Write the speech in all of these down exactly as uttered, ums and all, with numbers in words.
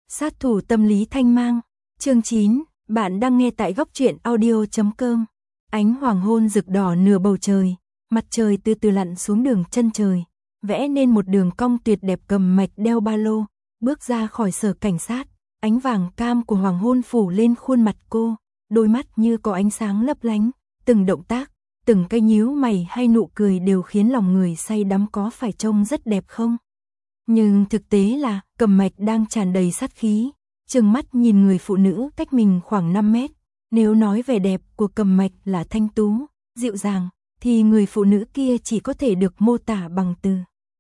Sát thủ tâm lý thanh mang. Chương chín, bạn đang nghe tại góc truyện audio chấm com. Ánh hoàng hôn rực đỏ nửa bầu trời, mặt trời từ từ lặn xuống đường chân trời, vẽ nên một đường cong tuyệt đẹp. Cầm Mạch đeo ba lô, bước ra khỏi sở cảnh sát, ánh vàng cam của hoàng hôn phủ lên khuôn mặt cô, đôi mắt như có ánh sáng lấp lánh, từng động tác, từng cái nhíu mày hay nụ cười đều khiến lòng người say đắm. Có phải trông rất đẹp không? Nhưng thực tế là, Cầm Mạch đang tràn đầy sát khí, trừng mắt nhìn người phụ nữ cách mình khoảng năm mét. Nếu nói vẻ đẹp của Cầm Mạch là thanh tú, dịu dàng, thì người phụ nữ kia chỉ có thể được mô tả bằng từ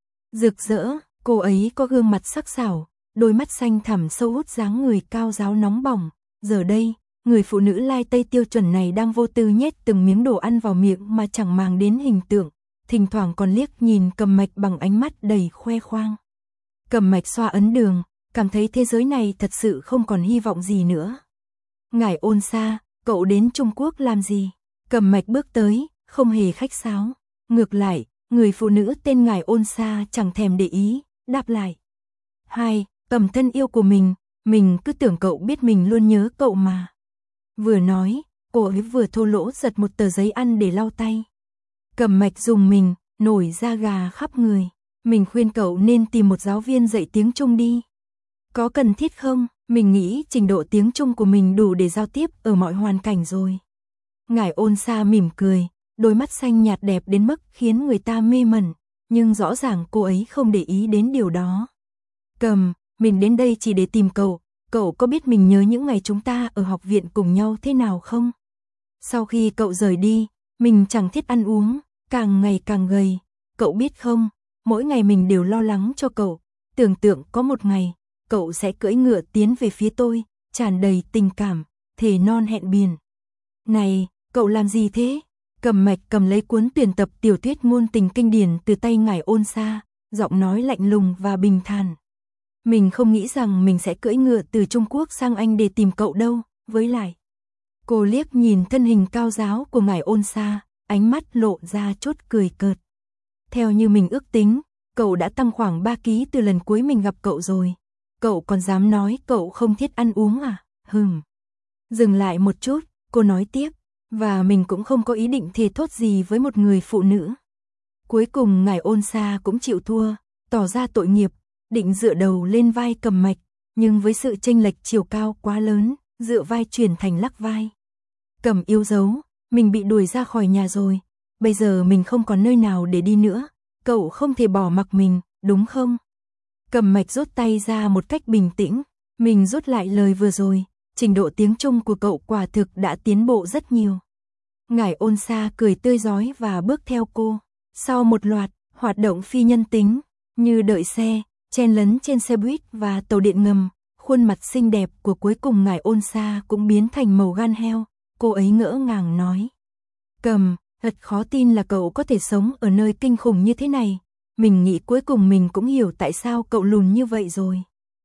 rực rỡ. Cô ấy có gương mặt sắc sảo, đôi mắt xanh thẳm sâu hút, dáng người cao ráo nóng bỏng. Giờ đây, người phụ nữ lai tây tiêu chuẩn này đang vô tư nhét từng miếng đồ ăn vào miệng mà chẳng màng đến hình tượng, thỉnh thoảng còn liếc nhìn Cầm Mạch bằng ánh mắt đầy khoe khoang. Cầm Mạch xoa ấn đường, cảm thấy thế giới này thật sự không còn hy vọng gì nữa. Ngải Ôn Sa, cậu đến Trung Quốc làm gì? Cầm Mạch bước tới, không hề khách sáo. Ngược lại, người phụ nữ tên Ngải Ôn Sa chẳng thèm để ý, đáp lại. Hai, Cầm thân yêu của mình, mình cứ tưởng cậu biết mình luôn nhớ cậu mà. Vừa nói, cô ấy vừa thô lỗ giật một tờ giấy ăn để lau tay. Cầm Mạch dùng mình, nổi da gà khắp người. Mình khuyên cậu nên tìm một giáo viên dạy tiếng Trung đi. Có cần thiết không? Mình nghĩ trình độ tiếng Trung của mình đủ để giao tiếp ở mọi hoàn cảnh rồi. Ngải Ôn Sa mỉm cười, đôi mắt xanh nhạt đẹp đến mức khiến người ta mê mẩn, nhưng rõ ràng cô ấy không để ý đến điều đó. Cầm, mình đến đây chỉ để tìm cậu, cậu có biết mình nhớ những ngày chúng ta ở học viện cùng nhau thế nào không? Sau khi cậu rời đi, mình chẳng thiết ăn uống, càng ngày càng gầy, cậu biết không? Mỗi ngày mình đều lo lắng cho cậu, tưởng tượng có một ngày, cậu sẽ cưỡi ngựa tiến về phía tôi, tràn đầy tình cảm, thề non hẹn biển. Này, cậu làm gì thế? Cầm Mạch cầm lấy cuốn tuyển tập tiểu thuyết ngôn tình kinh điển từ tay Ngải Ôn Sa, giọng nói lạnh lùng và bình thản. Mình không nghĩ rằng mình sẽ cưỡi ngựa từ Trung Quốc sang Anh để tìm cậu đâu, với lại. Cô liếc nhìn thân hình cao ráo của Ngải Ôn Sa, ánh mắt lộ ra chút cười cợt. Theo như mình ước tính, cậu đã tăng khoảng ba ki lô gam từ lần cuối mình gặp cậu rồi. Cậu còn dám nói cậu không thiết ăn uống à? Hừm. Dừng lại một chút, cô nói tiếp. Và mình cũng không có ý định thề thốt gì với một người phụ nữ. Cuối cùng Ngải Ôn Sa cũng chịu thua, tỏ ra tội nghiệp, định dựa đầu lên vai Cầm Mạch, nhưng với sự chênh lệch chiều cao quá lớn, dựa vai chuyển thành lắc vai. Cầm yêu dấu, mình bị đuổi ra khỏi nhà rồi. Bây giờ mình không còn nơi nào để đi nữa, cậu không thể bỏ mặc mình, đúng không? Cầm Mạch rút tay ra một cách bình tĩnh, mình rút lại lời vừa rồi, trình độ tiếng Trung của cậu quả thực đã tiến bộ rất nhiều. Ngải Ôn Sa cười tươi rói và bước theo cô. Sau một loạt hoạt động phi nhân tính, như đợi xe, chen lấn trên xe buýt và tàu điện ngầm, khuôn mặt xinh đẹp của cuối cùng Ngải Ôn Sa cũng biến thành màu gan heo, cô ấy ngỡ ngàng nói. Cầm, thật khó tin là cậu có thể sống ở nơi kinh khủng như thế này. Mình nghĩ cuối cùng mình cũng hiểu tại sao cậu lùn như vậy rồi.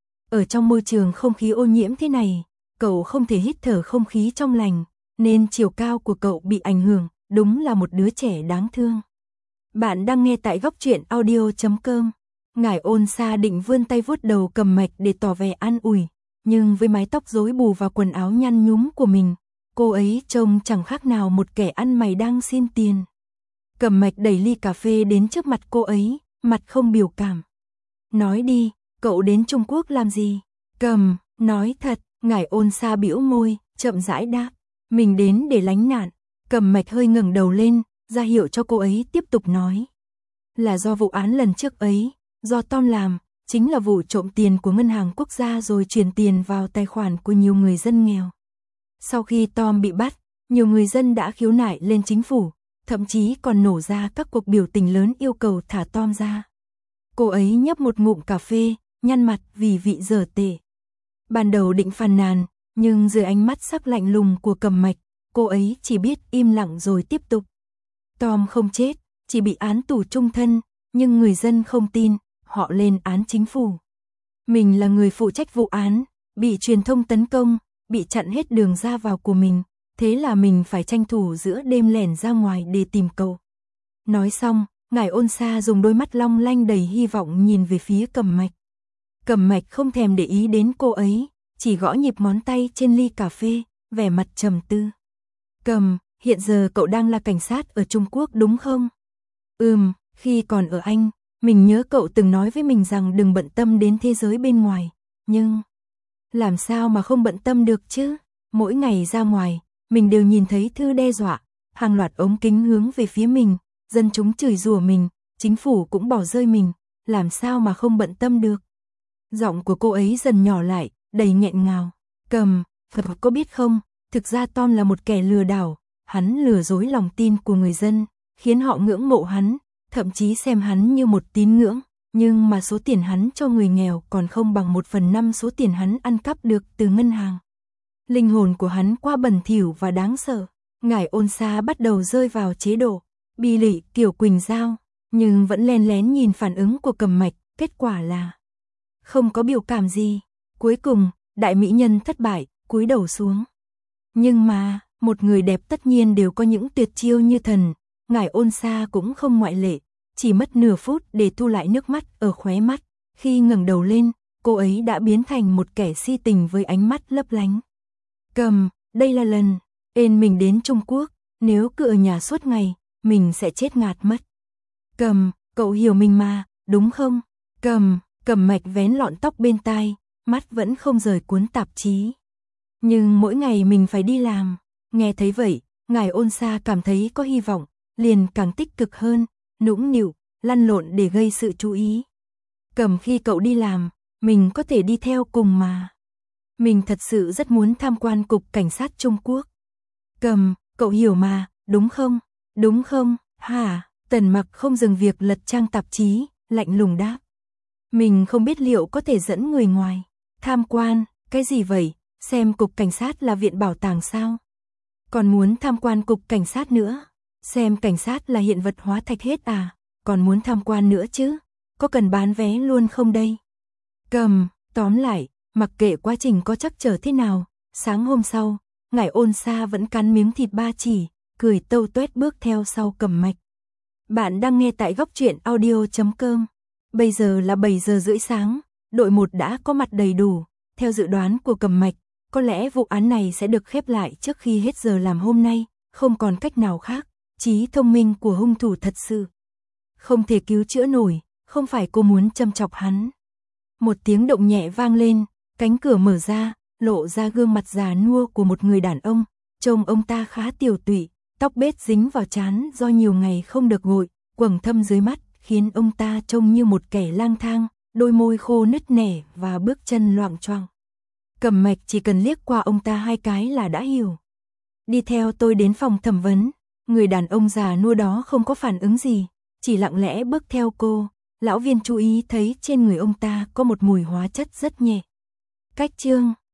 Ở trong môi trường không khí ô nhiễm thế này, cậu không thể hít thở không khí trong lành, nên chiều cao của cậu bị ảnh hưởng, đúng là một đứa trẻ đáng thương. Bạn đang nghe tại góc truyện audio chấm com. Ngải Ôn Sa định vươn tay vuốt đầu Cầm Mạch để tỏ vẻ an ủi, nhưng với mái tóc rối bù và quần áo nhăn nhúm của mình, cô ấy trông chẳng khác nào một kẻ ăn mày đang xin tiền. Cầm Mạch đẩy ly cà phê đến trước mặt cô ấy, mặt không biểu cảm. Nói đi, cậu đến Trung Quốc làm gì? Cầm, nói thật. Ngải Ôn Sa bĩu môi, chậm rãi đáp. Mình đến để lánh nạn. Cầm Mạch hơi ngẩng đầu lên, ra hiệu cho cô ấy tiếp tục nói. Là do vụ án lần trước ấy, do Tom làm, chính là vụ trộm tiền của ngân hàng quốc gia rồi chuyển tiền vào tài khoản của nhiều người dân nghèo. Sau khi Tom bị bắt, nhiều người dân đã khiếu nại lên chính phủ, thậm chí còn nổ ra các cuộc biểu tình lớn yêu cầu thả Tom ra. Cô ấy nhấp một ngụm cà phê, nhăn mặt vì vị dở tệ. Ban đầu định phàn nàn, nhưng dưới ánh mắt sắc lạnh lùng của Cầm Mạch, cô ấy chỉ biết im lặng rồi tiếp tục. Tom không chết, chỉ bị án tù chung thân, nhưng người dân không tin, họ lên án chính phủ. Mình là người phụ trách vụ án, bị truyền thông tấn công, bị chặn hết đường ra vào của mình, thế là mình phải tranh thủ giữa đêm lẻn ra ngoài để tìm cậu. Nói xong, Ngải Ôn Sa dùng đôi mắt long lanh đầy hy vọng nhìn về phía Cầm Mạch. Cẩm Mạch không thèm để ý đến cô ấy, chỉ gõ nhịp ngón tay trên ly cà phê, vẻ mặt trầm tư. Cầm, hiện giờ cậu đang là cảnh sát ở Trung Quốc đúng không? Ừm, khi còn ở Anh, mình nhớ cậu từng nói với mình rằng đừng bận tâm đến thế giới bên ngoài, nhưng làm sao mà không bận tâm được chứ? Mỗi ngày ra ngoài, mình đều nhìn thấy thư đe dọa, hàng loạt ống kính hướng về phía mình, dân chúng chửi rủa mình, chính phủ cũng bỏ rơi mình, làm sao mà không bận tâm được? Giọng của cô ấy dần nhỏ lại, đầy nghẹn ngào. Cầm, Phật có biết không, thực ra Tom là một kẻ lừa đảo, hắn lừa dối lòng tin của người dân, khiến họ ngưỡng mộ hắn, thậm chí xem hắn như một tín ngưỡng, nhưng mà số tiền hắn cho người nghèo còn không bằng một phần năm số tiền hắn ăn cắp được từ ngân hàng. Linh hồn của hắn quá bẩn thỉu và đáng sợ. Ngải Ôn Sa bắt đầu rơi vào chế độ bi lụy kiểu Quỳnh Giao, nhưng vẫn len lén nhìn phản ứng của Cẩm Mạch, kết quả là không có biểu cảm gì. Cuối cùng, đại mỹ nhân thất bại, cúi đầu xuống. Nhưng mà, một người đẹp tất nhiên đều có những tuyệt chiêu như thần, Ngải Ôn Sa cũng không ngoại lệ, chỉ mất nửa phút để thu lại nước mắt ở khóe mắt, khi ngẩng đầu lên, cô ấy đã biến thành một kẻ si tình với ánh mắt lấp lánh. Cầm, đây là lần ên mình đến Trung Quốc, nếu cứ ở nhà suốt ngày, mình sẽ chết ngạt mất. Cầm, cậu hiểu mình mà, đúng không? Cầm, Cẩm Mạch vén lọn tóc bên tai, mắt vẫn không rời cuốn tạp chí. Nhưng mỗi ngày mình phải đi làm, nghe thấy vậy, Ngải Ôn Sa cảm thấy có hy vọng, liền càng tích cực hơn, nũng nịu, lăn lộn để gây sự chú ý. Cầm, khi cậu đi làm, mình có thể đi theo cùng mà. Mình thật sự rất muốn tham quan cục cảnh sát Trung Quốc. Cầm, cậu hiểu mà, đúng không? Đúng không? Hả? Tần Mặc không dừng việc lật trang tạp chí, lạnh lùng đáp. Mình không biết liệu có thể dẫn người ngoài tham quan, cái gì vậy? Xem cục cảnh sát là viện bảo tàng sao? Còn muốn tham quan cục cảnh sát nữa? Xem cảnh sát là hiện vật hóa thạch hết à? Còn muốn tham quan nữa chứ? Có cần bán vé luôn không đây? Cầm, tóm lại, mặc kệ quá trình có trắc trở thế nào, sáng hôm sau, Ngải Ôn Sa vẫn cắn miếng thịt ba chỉ, cười tâu tuét bước theo sau Cẩm Mạch. Bạn đang nghe tại góc truyện audio chấm com. Bây giờ là bảy giờ rưỡi sáng, đội một đã có mặt đầy đủ. Theo dự đoán của Cẩm Mạch, có lẽ vụ án này sẽ được khép lại trước khi hết giờ làm hôm nay, không còn cách nào khác. Trí thông minh của hung thủ thật sự không thể cứu chữa nổi, không phải cô muốn châm chọc hắn. Một tiếng động nhẹ vang lên, cánh cửa mở ra, lộ ra gương mặt già nua của một người đàn ông, trông ông ta khá tiều tụy, tóc bết dính vào trán do nhiều ngày không được gội, quầng thâm dưới mắt, khiến ông ta trông như một kẻ lang thang, đôi môi khô nứt nẻ và bước chân loạng choạng. Cẩm Mạch chỉ cần liếc qua ông ta hai cái là đã hiểu. Đi theo tôi đến phòng thẩm vấn, người đàn ông già nua đó không có phản ứng gì, chỉ lặng lẽ bước theo cô. Lão viên chú ý thấy trên người ông ta có một mùi hóa chất rất nhẹ. Cách chương